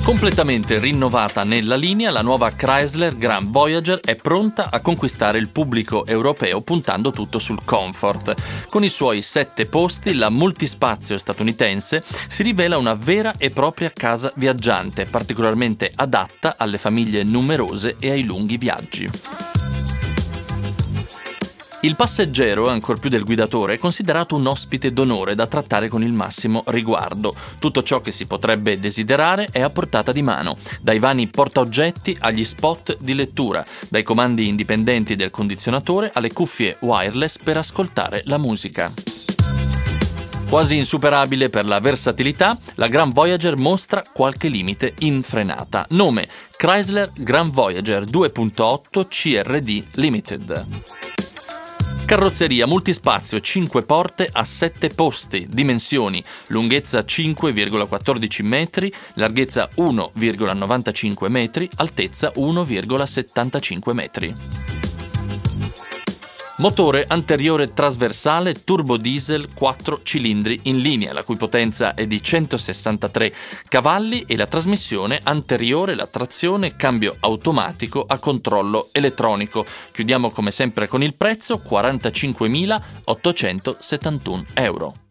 Completamente rinnovata nella linea, la nuova Chrysler Grand Voyager è pronta a conquistare il pubblico europeo puntando tutto sul comfort. Con i suoi 7 posti, la multispazio statunitense si rivela una vera e propria casa viaggiante, particolarmente adatta alle famiglie numerose e ai lunghi viaggi. Il passeggero, ancor più del guidatore, è considerato un ospite d'onore da trattare con il massimo riguardo. Tutto ciò che si potrebbe desiderare è a portata di mano, dai vani portaoggetti agli spot di lettura, dai comandi indipendenti del condizionatore alle cuffie wireless per ascoltare la musica. Quasi insuperabile per la versatilità, la Grand Voyager mostra qualche limite in frenata. Nome: Chrysler Grand Voyager 2.8 CRD Limited. Carrozzeria multispazio 5 porte a 7 posti, dimensioni: lunghezza 5,14 metri, larghezza 1,95 metri, altezza 1,75 metri. Motore anteriore trasversale turbo diesel 4 cilindri in linea, la cui potenza è di 163 cavalli, e la trasmissione anteriore, la trazione, cambio automatico a controllo elettronico. Chiudiamo come sempre con il prezzo: 45.871 euro.